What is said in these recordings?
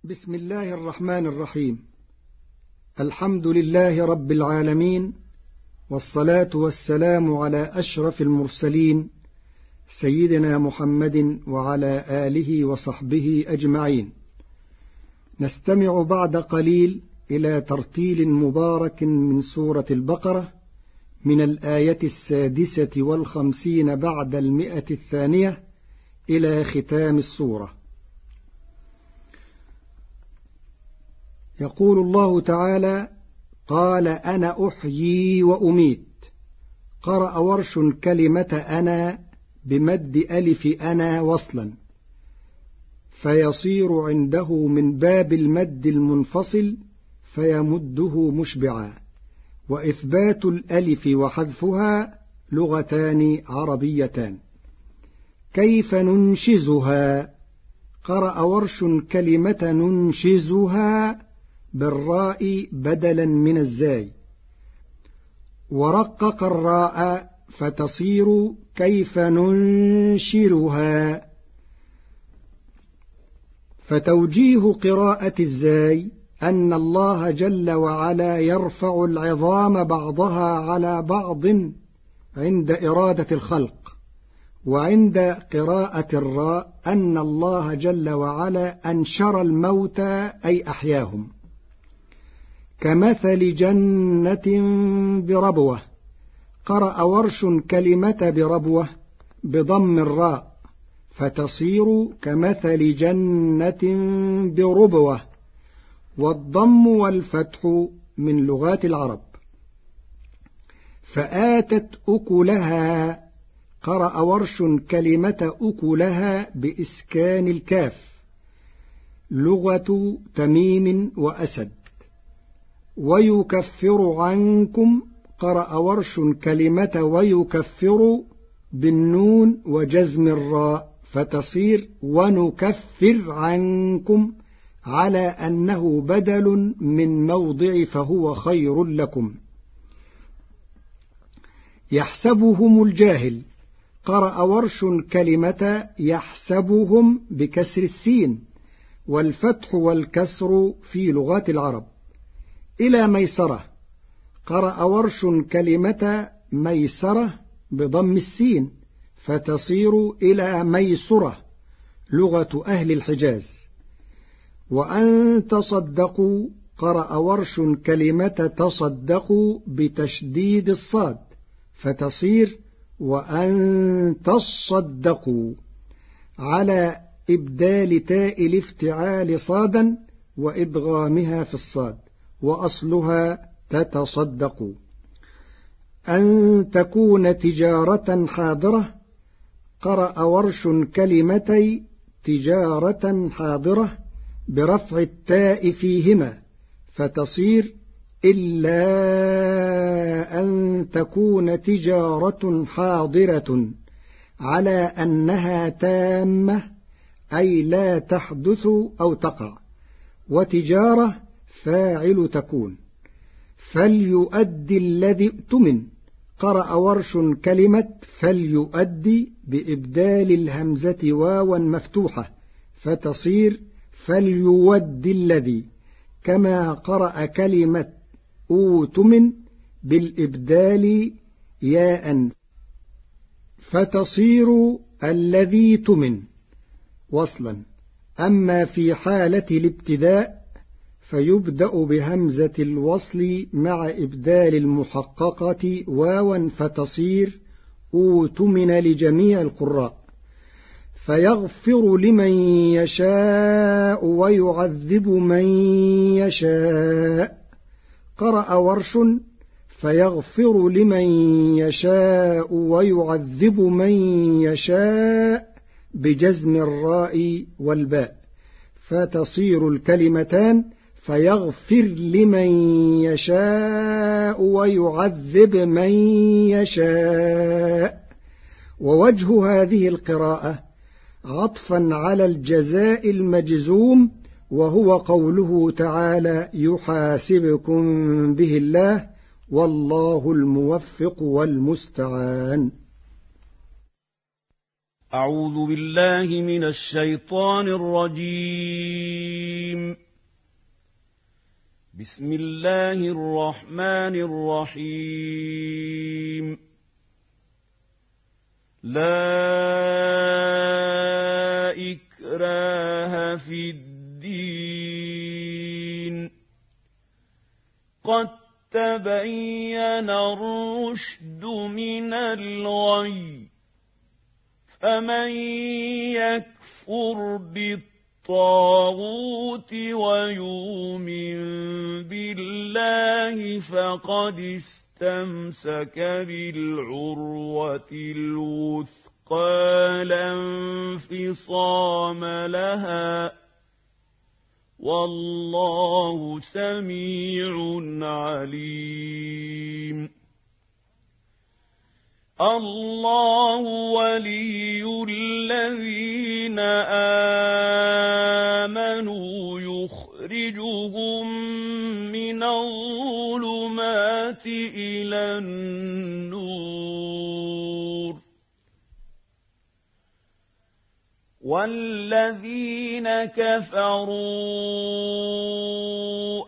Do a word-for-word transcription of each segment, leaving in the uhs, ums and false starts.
بسم الله الرحمن الرحيم. الحمد لله رب العالمين، والصلاة والسلام على أشرف المرسلين سيدنا محمد وعلى آله وصحبه أجمعين. نستمع بعد قليل إلى ترتيل مبارك من سورة البقرة من الآية السادسة والخمسين بعد المئة الثانية إلى ختام السورة. يقول الله تعالى: قال أنا أحيي وأميت. قرأ ورش كلمة أنا بمد ألف أنا وصلا، فيصير عنده من باب المد المنفصل فيمده مشبعا، وإثبات الألف وحذفها لغتان عربيتان. كيف ننشزها؟ قرأ ورش كلمة ننشزها بالراء بدلا من الزاي، ورقق الراء فتصير كيف ننشرها. فتوجيه قراءة الزاي أن الله جل وعلا يرفع العظام بعضها على بعض عند إرادة الخلق، وعند قراءة الراء أن الله جل وعلا أنشر الموتى أي أحياهم. كمثل جنة بربوة. قرأ ورش كلمة بربوة بضم الراء فتصير كمثل جنة بربوة، والضم والفتح من لغات العرب. فآتت أكلها. قرأ ورش كلمة أكلها بإسكان الكاف، لغة تميم وأسد. ويكفر عنكم. قرأ ورش كلمة ويكفر بالنون وجزم الراء فتصير ونكفر عنكم، على أنه بدل من موضع فهو خير لكم. يحسبهم الجاهل. قرأ ورش كلمة يحسبهم بكسر السين، والفتح والكسر في لغات العرب. إلى ميسرة. قرأ ورش كلمة ميسرة بضم السين فتصير إلى ميسرة، لغة أهل الحجاز. وأن تصدقوا. قرأ ورش كلمة تصدقوا بتشديد الصاد فتصير وأن تصدقوا، على إبدال تاء الافتعال صادا وإدغامها في الصاد، وأصلها تتصدقوا. أن تكون تجارة حاضرة. قرأ ورش كلمتي تجارة حاضرة برفع التاء فيهما فتصير إلا أن تكون تجارة حاضرة، على أنها تامة أي لا تحدث أو تقع، وتجارة فاعل تكون. فليؤدي الذي ائتمن. قرأ ورش كلمة فليؤدي بإبدال الهمزة واوا مفتوحة فتصير فليودي الذي، كما قرأ كلمة أوتمن بالإبدال ياء فتصير الذي تمن وصلا. أما في حالة الابتداء فيبدأ بهمزة الوصل مع إبدال المحققة واوا فتصير أوتمن لجميع القراء. فيغفر لمن يشاء ويعذب من يشاء. قرأ ورش فيغفر لمن يشاء ويعذب من يشاء بجزم الراء والباء فتصير الكلمتان فيغفر لمن يشاء ويعذب من يشاء. ووجه هذه القراءة عطفا على الجزاء المجزوم، وهو قوله تعالى: يحاسبكم به الله والله الموفق والمستعان. أعوذ بالله من الشيطان الرجيم. بسم الله الرحمن الرحيم لا إكراه في الدين قد تبين الرشد من الغي فمن يكفر بالطاغوت ويؤمن بالله فقد استمسك بالعروة الوثقى لا انفصام لها والله سميع عليم الله ولي الذين آمنوا يخرجهم من الظلمات إلى النور والذين كفروا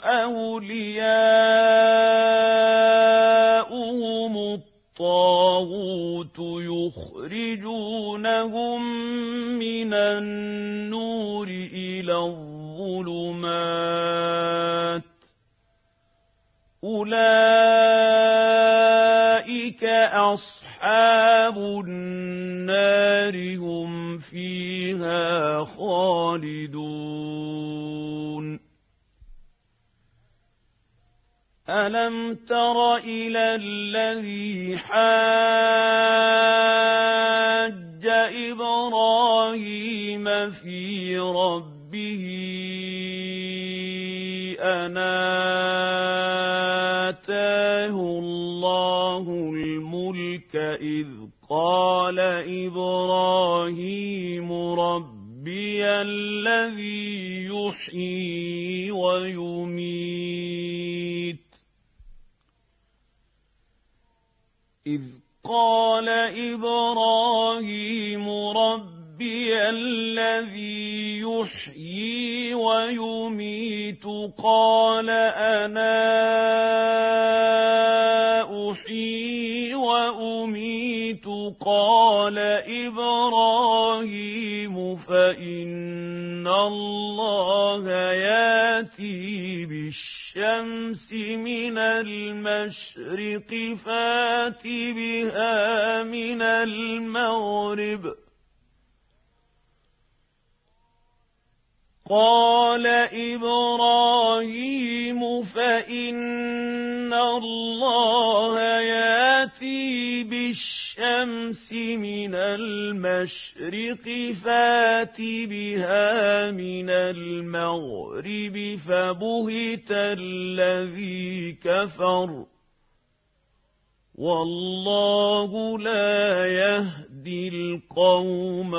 أولياؤهم الطاغوت يخرجونهم من النور إلى الظلمات أولئك أصحاب النار هم فيها خالدون ألم تر إلى الذي حاج إبراهيم في ربه أن آتاه الله الملك إذ قال إبراهيم ربي الذي يحيي ويميت إذ قال إبراهيم ربي الذي يحيي ويميت قال أنا أحيي وأميت قال إبراهيم فإن الله يأتي بالشمس من المشرق فات بها من المغرب قال إبراهيم فإن الله يأتي بالشمس من المشرق فات بها من المغرب فبهت الذي كفر والله لا يهدي القوم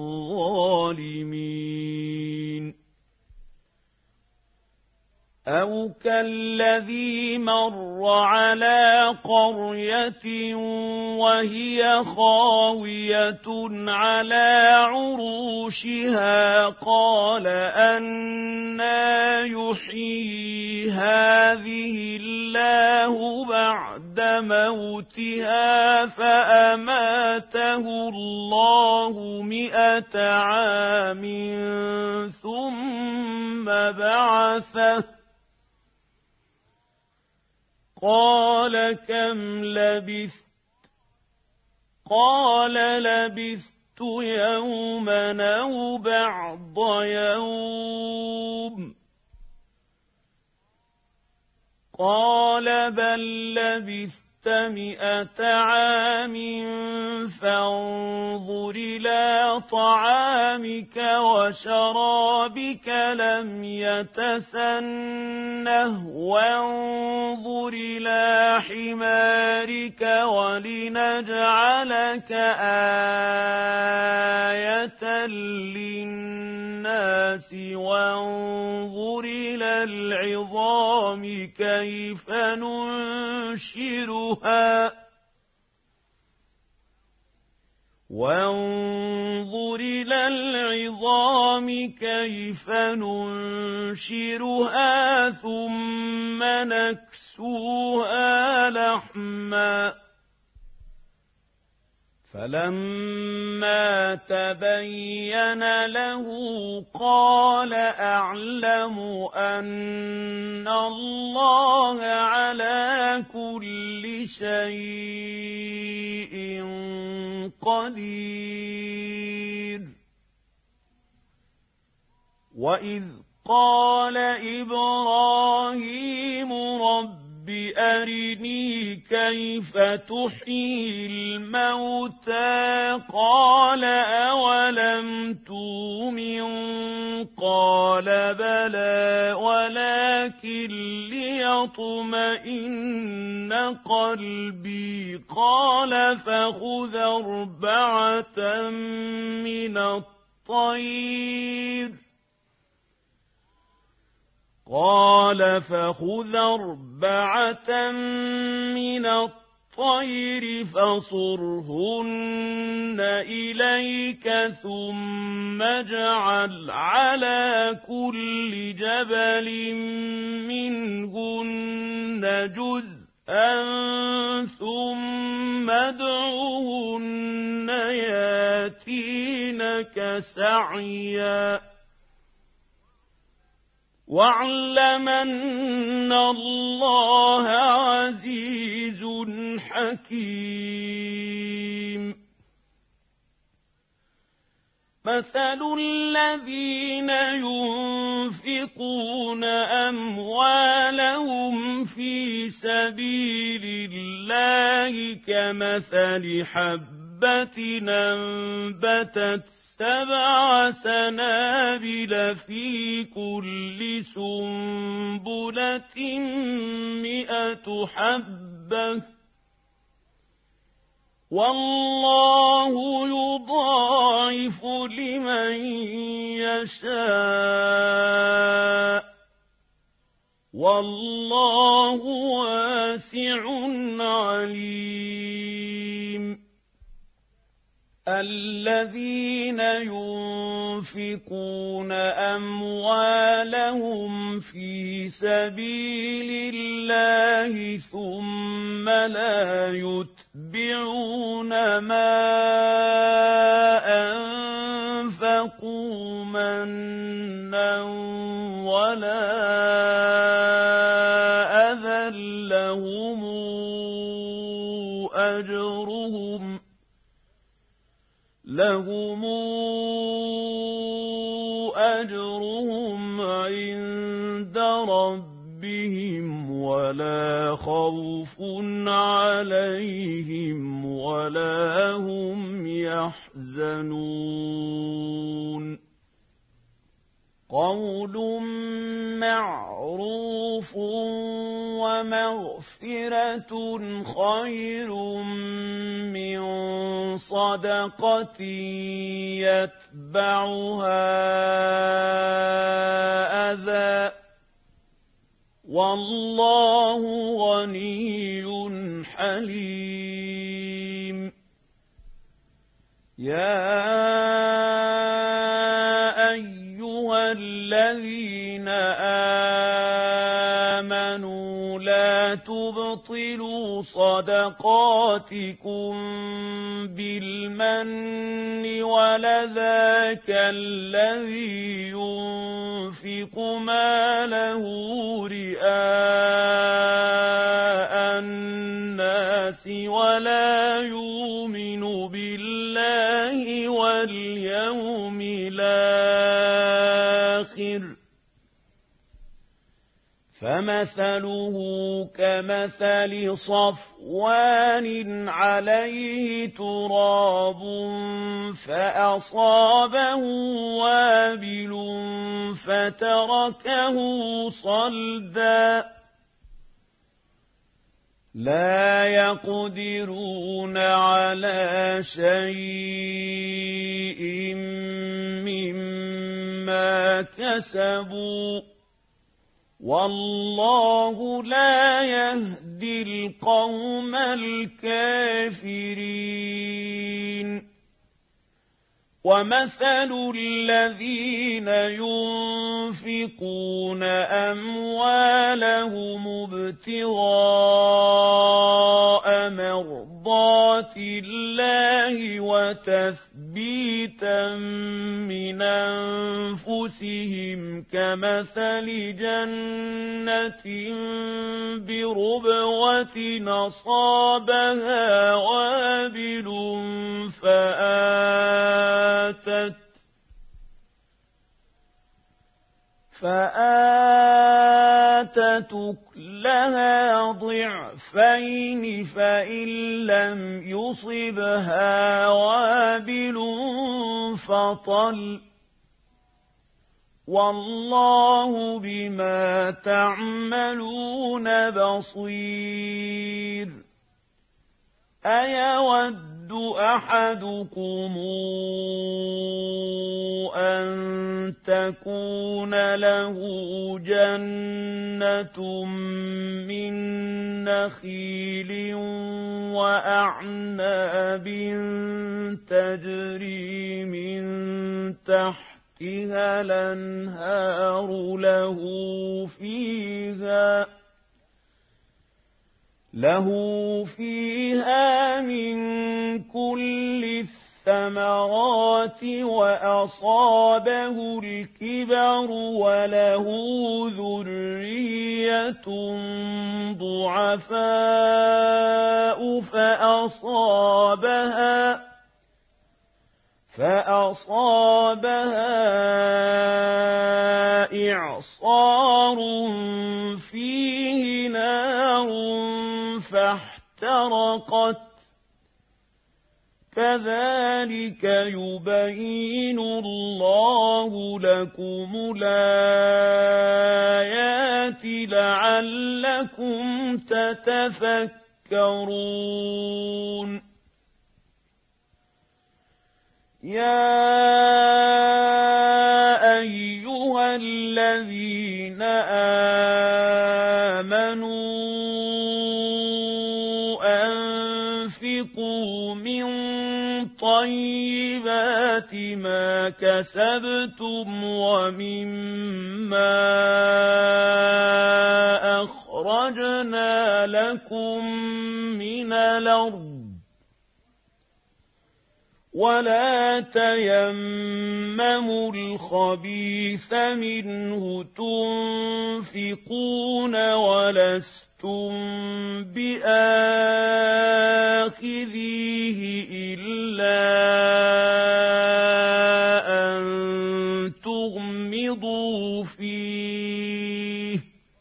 الظالمين أو كالذي مر على قرية وهي خاوية على عروشها قال أنى يحيي هذه الله بعد موتها فأماته الله مئة عام ثم بعثه قال كم لبثت قال لبثت يوما أو بعض يوم قال بل لبثت مئة عام فانظر إلى طعامك وشرابك لم يتسنه وانظر إلى حمارك ولنجعلك آية للناس وانظر إلى العظام كيف ننشرها وانظر إلى العظام كيف ننشرها ثم نكسوها لحما فلما تبين له قال أعلم أن الله على كل شيء قدير. وإذ قال إبراهيم رب أرني كيف تحيي الموتى قال أولم تؤمن قال بلى ولكن ليطمئن قلبي قال فخذ أربعة من الطير قال فخذ أربعة من الطير فصرهن إليك ثم اجعل على كل جبل منهن جزءا ثم ادعهن ياتينك سعيا واعلم أن الله عزيز حكيم. مثل الذين ينفقون أموالهم في سبيل الله كمثل حبة أنبتت سبع سنابل في كل سنبلة مئة حبة والله يضاعف لمن يشاء والله واسع عليم. الذين ينفقون أموالهم في سبيل الله ثم لا يتبعون ما أنفقوا منا ولا أذى لهم أجرهم لهم أجرهم عند ربهم ولا خوف عليهم ولا هم يحزنون. قول معروف ومغفرة خير من صدقة يتبعها أذى والله غني حليم. يا أيها الذين آمنوا لا تبطلوا صدقاتكم بالمن ولذا كالذي ينفق ماله رئاء الناس ولا يؤمن بالله واليوم الآخر فمثله كمثل صفوان عليه تراب فأصابه وابل فتركه صلدا لا يقدرون على شيء مما كسبوا والله لا يهدي القوم الكافرين. وَمَثَلُ الَّذِينَ يُنفِقُونَ أَمْوَالَهُمُ ابْتِغَاءَ مَرْضَاتِ اللَّهِ وَتَثْبِيتًا مِّنْ أَنفُسِهِمْ كَمَثَلِ جَنَّةٍ بِرُبْوَةٍ أَصَابَهَا وَابِلٌ فَآتَتْ فآتت أكلها ضعفين فإن لم يصبها وابل فطل والله بما تعملون بصير. أيود أحدكم أن تكون له جنة من نخيل وأعناب تجري من تحتها الأنهار له فيها له فيها من كل الثمرات وأصابه الكبر وله ذرية ضعفاء فأصابها فأصابها إعصار فيه نار فاحترقت كذلك يبين الله لكم الآيات لعلكم تتفكرون. يا أيها الذين آمنوا أنفقوا من طيبات ما كسبتم ومما أخرجنا لكم من الأرض ولا تيمموا الخبيث منه تنفقون ولستم بآخذيه إلا أن تغمضوا فيه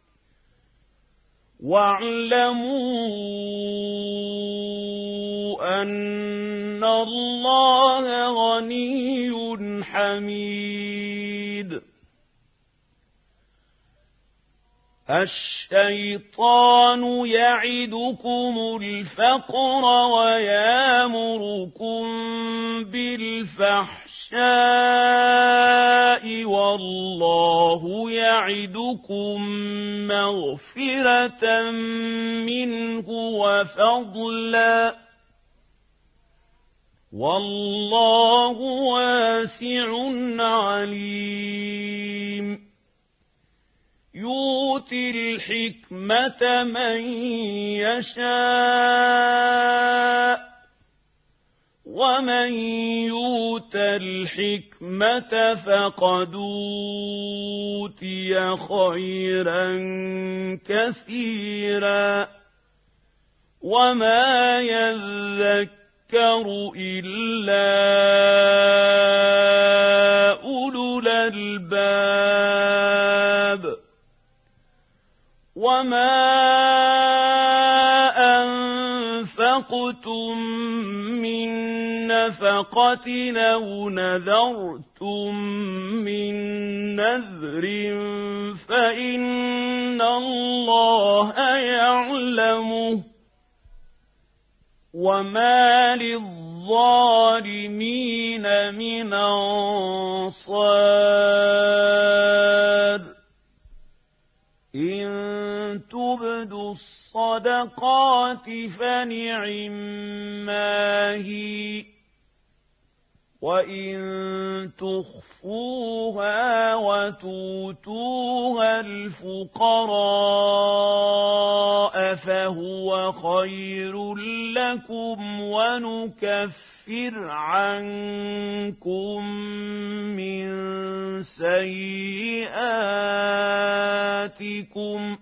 واعلموا أن الله غني حميد. الشيطان يعدكم الفقر ويامركم بالفحشاء والله يعدكم مغفرة منه وفضلا والله واسع عليم. يؤتي الحكمة من يشاء ومن يؤت الحكمة فقد أوتي خيرا كثيرا وما يذكر إلا أولو الألباب. وما أنفقتم من نفقة أو نذرتم من نذر فإن الله يعلمه وما للظالمين من أنصار. إن تبدوا الصدقات فنعما هي وَإِن تُخْفُوهَا وَتُؤْتُوهَا الْفُقَرَاءَ فَهُوَ خَيْرٌ لَّكُمْ وَنُكَفِّرْ عَنكُم مِّن سَيِّئَاتِكُمْ ۗ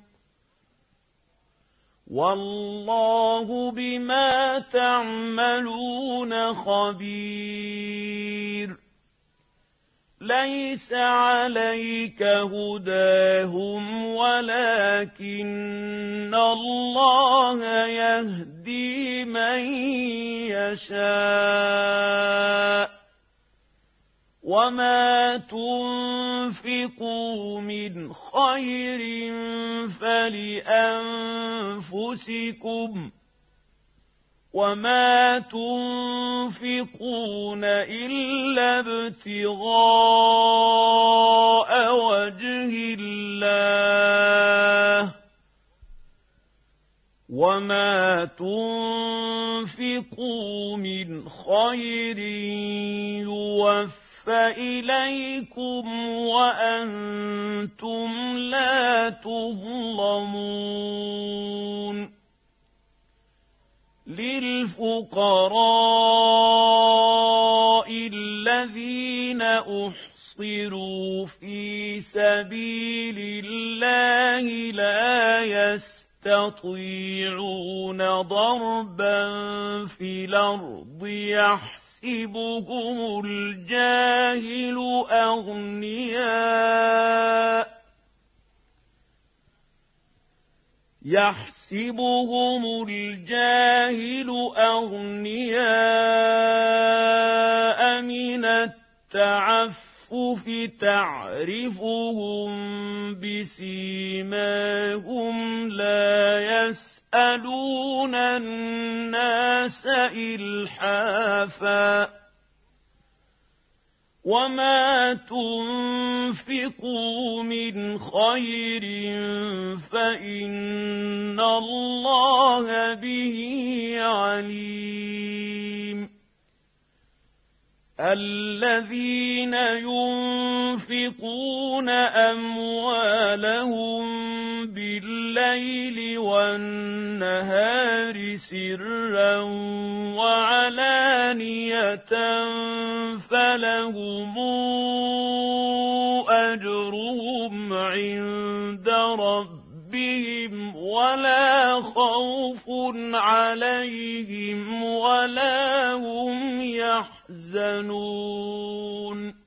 وَاللَّهُ بِمَا تَعْمَلُونَ خَبِيرٌ. لَيْسَ عَلَيْكَ هُدَاهُمْ وَلَكِنَّ اللَّهَ يَهْدِي مَن يَشَاءُ ۗ وَمَا تُنفِقُوا مِنْ خَيْرٍ فَلِأَنفُسِكُمْ ۚ وَمَا تُنفِقُونَ إِلَّا ابْتِغَاءَ وَجْهِ اللَّهِ ۚ وَمَا تُنفِقُوا مِنْ خَيْرٍ يُوَفَّ فَإِلَيْكُمْ وَأَنتُمْ لَا تُظْلَمُونَ. لِلْفُقَرَاءِ الَّذِينَ أُحْصِرُوا فِي سَبِيلِ اللَّهِ لَا يَسْتَطِيعُونَ ضَرْبًا فِي الْأَرْضِ يَحْسَبُهُمُ الْجَاهِلُ أَغْنِيَاءَ يَحْسَبُهُمُ الْجَاهِلُ أَغْنِيَاءَ مِنَ التَّعَفُّفِ تَعْرِفُهُم بِسِيمَاهُمْ لَا يَسْأَلُونَ النَّاسَ إِلْحَافًا ۗ وَمَا تُنفِقُوا مِنْ خَيْرٍ فَإِنَّ اللَّهَ بِهِ عَلِيمٌ. الَّذِينَ يُنفِقُونَ أَمْوَالَهُم بِاللَّيْلِ وَالنَّهَارِ سِرًّا وَعَلَانِيَةً فَلَهُمْ أَجْرُهُمْ عِندَ رَبِّهِمْ وَلَا خَوْفٌ عَلَيْهِمْ وَلَا هُمْ يَحْزَنُونَ.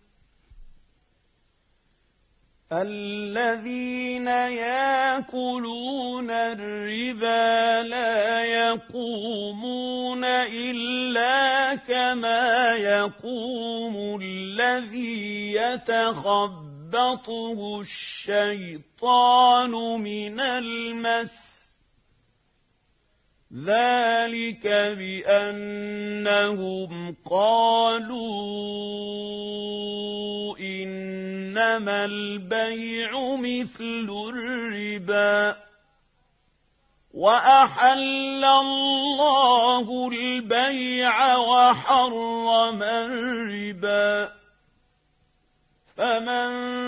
الَّذِينَ يَأْكُلُونَ الرِّبَا لَا يَقُومُونَ إِلَّا كَمَا يَقُومُ الَّذِي يَتَخَبَّطُهُ الشَّيْطَانُ مِنَ الْمَسِّ ۚ ذَلِكَ بِأَنَّهُمْ قَالُوا إِنَّمَا الْبَيْعُ مِثْلُ الرِّبَا ۗ وَأَحَلَّ اللَّهُ الْبَيْعَ وَحَرَّمَ الرِّبَا ۚ فَمَن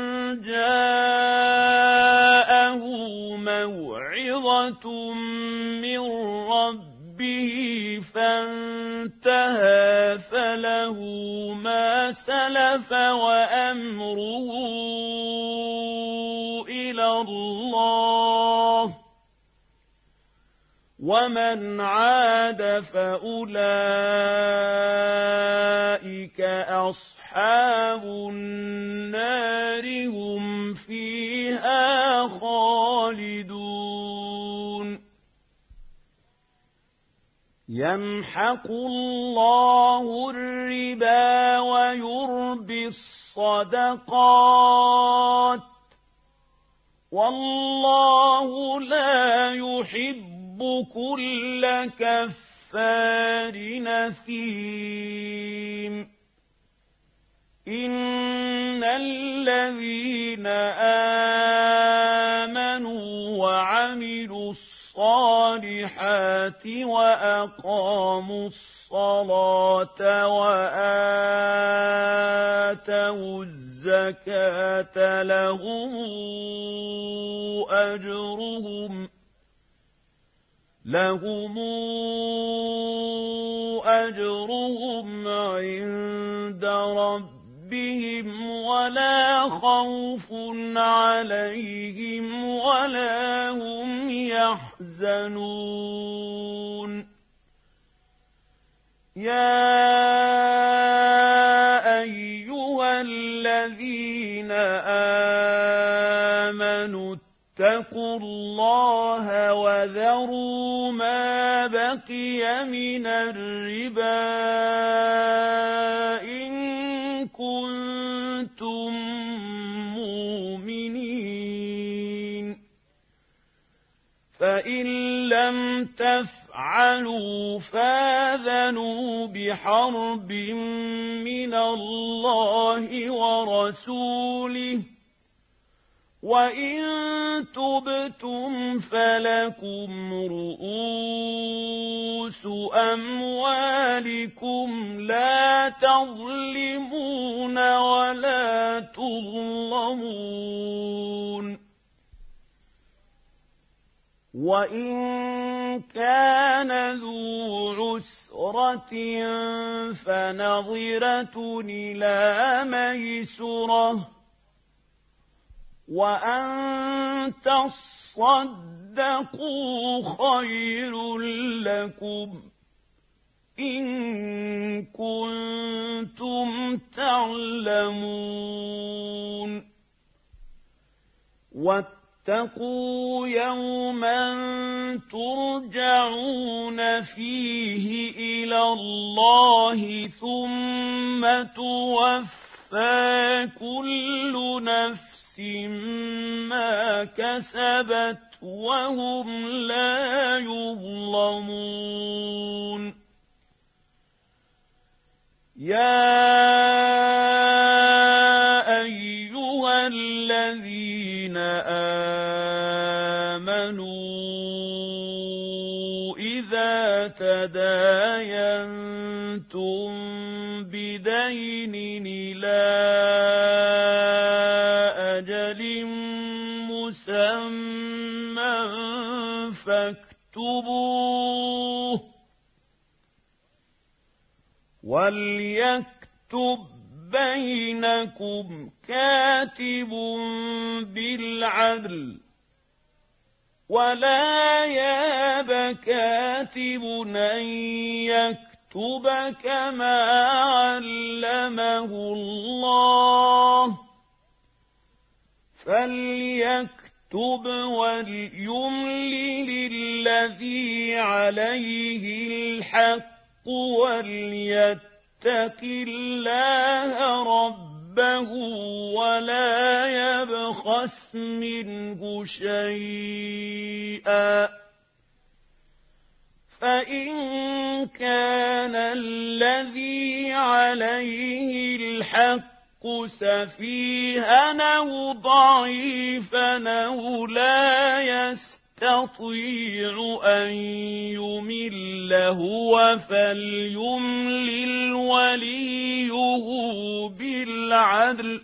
جَاءَهُ مَوْعِظَةٌ مِّن رَّبِّهِ فَانتَهَىٰ فَلَهُ مَا سَلَفَ وَأَمْرُهُ إِلَى اللَّهِ ۖ وَمَنْ عَادَ فَأُولَٰئِكَ أَصْحَابُ النَّارِ هُمْ فِيهَا خَالِدُونَ. يَمْحَقُ اللَّهُ الرِّبَا وَيُرْبِي الصَّدَقَاتِ ۗ وَاللَّهُ لَا يُحِبُّ كُلَّ كَفَّارٍ أَثِيمٍ. إِنَّ الَّذِينَ آمَنُوا وَعَمِلُوا الصَّالِحَاتِ وَأَقَامُوا الصَّلَاةَ وَآتَوُا وَآتَوُا الزَّكَاةَ لَهُمْ أَجْرُهُمْ لَهُمْ أَجْرُهُمْ عِندَ رَبِّهِمْ وَلَا خَوْفٌ عَلَيْهِمْ وَلَا هُمْ يَحْزَنُونَ يَا أَيُّهَا الَّذِينَ آمَنُوا اتَّقُوا اللَّهَ وَذَرُوا مَا بَقِيَ مِنَ الرِّبَا إِن كُنتُم مُّؤْمِنِينَ فَإِن لَّمْ تَفْعَلُوا فَآذَنُوا بِحَرْبٍ مِّنَ اللَّهِ وَرَسُولِهِ وَإِن تُبْتُمْ فَلَكُمْ رُءُوسُ أَمْوَالِكُمْ لَا تَظْلِمُونَ وَلَا تُظْلَمُونَ وَإِن كَانَ ذُو عُسْرَةٍ فَنَظِرَةٌ إِلَىٰ مَيْسَرَةٍ وَأَن تَصَدَّقُوا خَيْرٌ لَّكُمْ إِن كُنتُمْ تَعْلَمُونَ وَاتَّقُوا يَوْمًا تُرْجَعُونَ فِيهِ إِلَى اللَّهِ ثُمَّ تُوَفَّىٰ كُلُّ نَفْسٍ مَا كَسَبَتْ وَهُمْ لَا يُظْلَمُونَ يَا أَيُّهَا الَّذِينَ آمَنُوا إِذَا تَدَايَنتُم بِدَيْنٍ إِلَىٰ أَجَلٍ مُّسَمًّى فَاكْتُبُوهُ وَلْيَكْتُب بَّيْنَكُمْ كَاتِبٌ بِالْعَدْلِ وَلَا يَأْبَ كَاتِبٌ أَن يَكْتُبَ كَمَا عَلَّمَهُ اللَّهُ فَلْيَكْتُبْ وَلْيُمْلِلِ الَّذِي عَلَيْهِ الْحَقُّ وَلْيَتَّقِ اللَّهَ رَبَّهُ وَلَا يَبْخَسْ مِنْهُ شَيْئًا فَإِن كَانَ الَّذِي عَلَيْهِ الْحَقُّ سَفِيهًا أَوْ ضَعِيفًا أَوْ لَا يَسْتَطِيعُ أَن يُمِلَّ هُوَ فَلْيُمْلِلْ وَلِيُّهُ بِالْعَدْلِ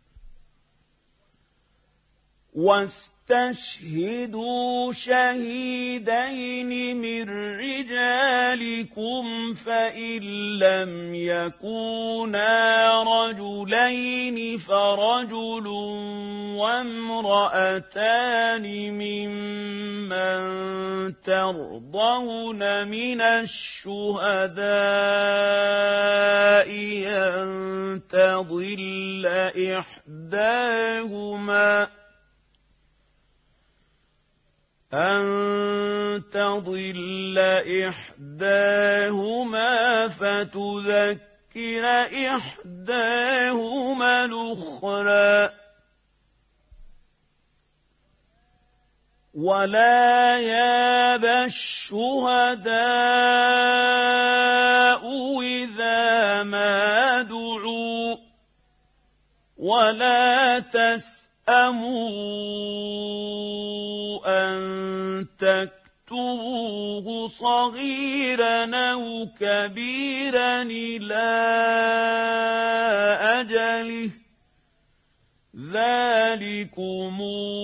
وَاسْتَشْهِدُوا شَهِيدَيْنِ مِن رِّجَالِكُمْ فَإِن لَّمْ يَكُونَا رَجُلَيْنِ فَرَجُلٌ وَامْرَأَتَانِ مِمَّن تَرْضَوْنَ مِنَ الشُّهَدَاءِ أَن تَضِلَّ إِحْدَاهُمَا أَن تَضِلَّ إِحْدَاهُمَا فَتُذَكِّرَ إِحْدَاهُمَا الْأُخْرَىٰ وَلَا يَأْبَ الشُّهَدَاءُ إِذَا مَا دُعُوا وَلَا تَسْأَمُوا أَن تَكْتُبُوهُ فاكتبوه صغيرا أو كبيرا إلى أجله ذلكم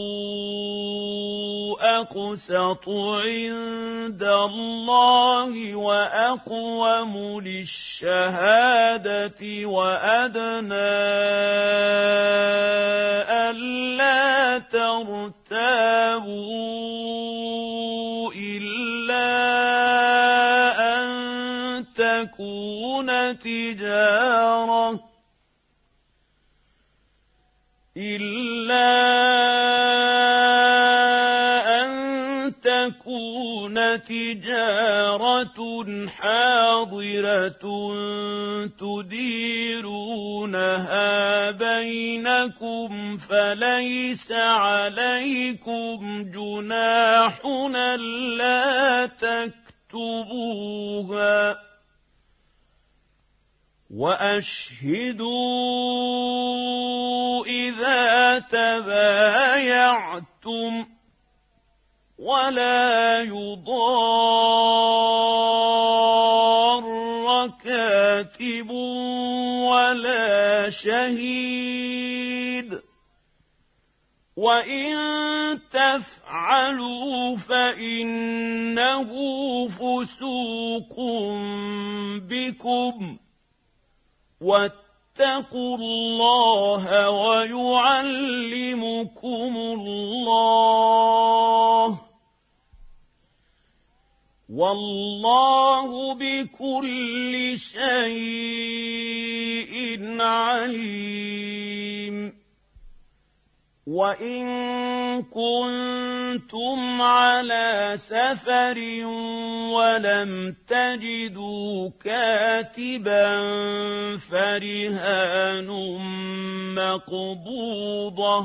أقسط عند الله وأقوم للشهادة وأدنى ألا ترتابوا إلا أن تكون تجارة إلا أن تكون تجارة حاضرة تديرونها بينكم فليس عليكم جناح ألا تكتبوها وأشهدوا إذا تبايعتم ولا يضار كاتب ولا شهيد وإن تفعلوا فإنه فسوق بكم واتقوا الله ويعلمكم الله والله بكل شيء عليم وإن كنتم على سفر ولم تجدوا كاتبا فرهان مقبوضة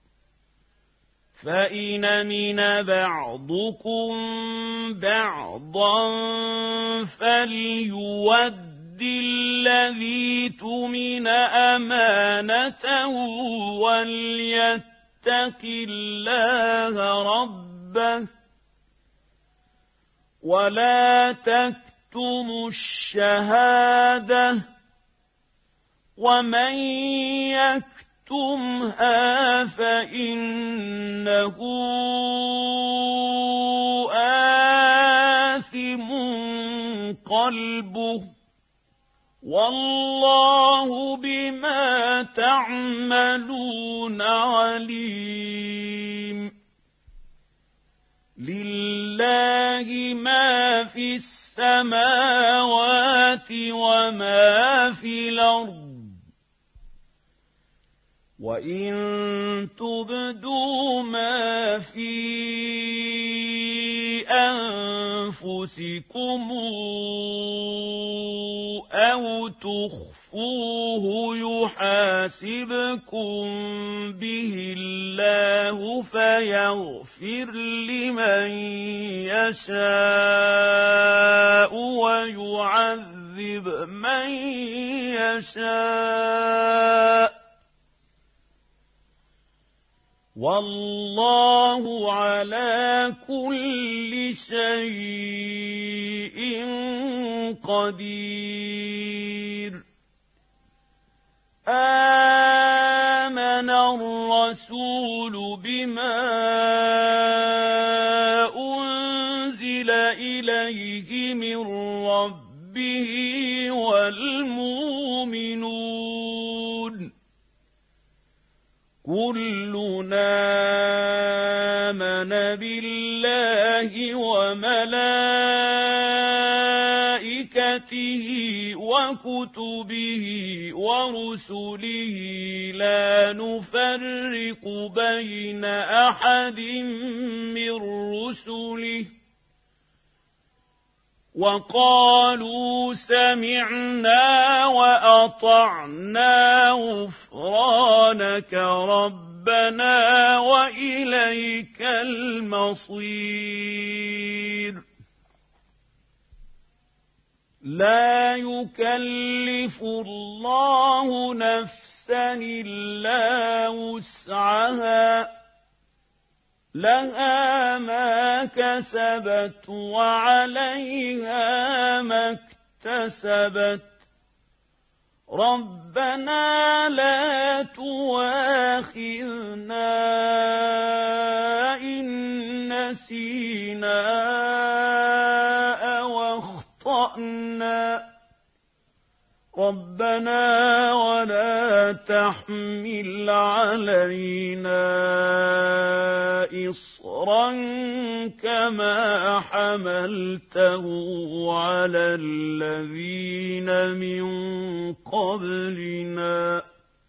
فإن أمن بعضكم بعضا فليود الذي تؤمن أمانته وليتق الله ربه ولا تكتموا الشهادة ومن يكتمها فإنه آثم قلبه والله بما تعملون عليم لله ما في السماوات وما في الأرض وإن تبدوا ما في أنفسكم أو تخفوه يحاسبكم به الله فيغفر لمن يشاء ويعذب من يشاء والله على كل شيء قدير آمن الرسول بما أنزل إليه من ربه والمؤمنون كلنا آمن بالله وملائكته وكتبه ورسله لا نفرق بين أحد من رسله وقالوا سمعنا وأطعنا غفرانك ربنا وإليك المصير لا يكلف الله نفسا إلا وسعها لها ما كسبت وعليها ما اكتسبت ربنا لا تؤاخذنا إن نسينا أو أخطأنا ربنا ولا تحمل علينا إصرا كما حملته على الذين من قبلنا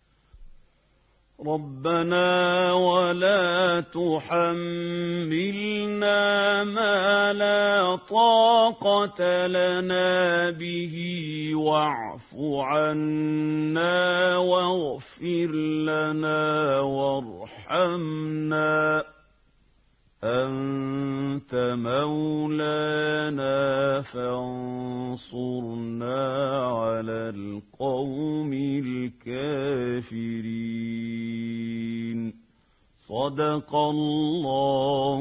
ربنا ولا تحملنا ما لا طاقة لنا به واعف عنا واغفر لنا وارحمنا أنت مولانا فانصرنا على القوم الكافرين صدق الله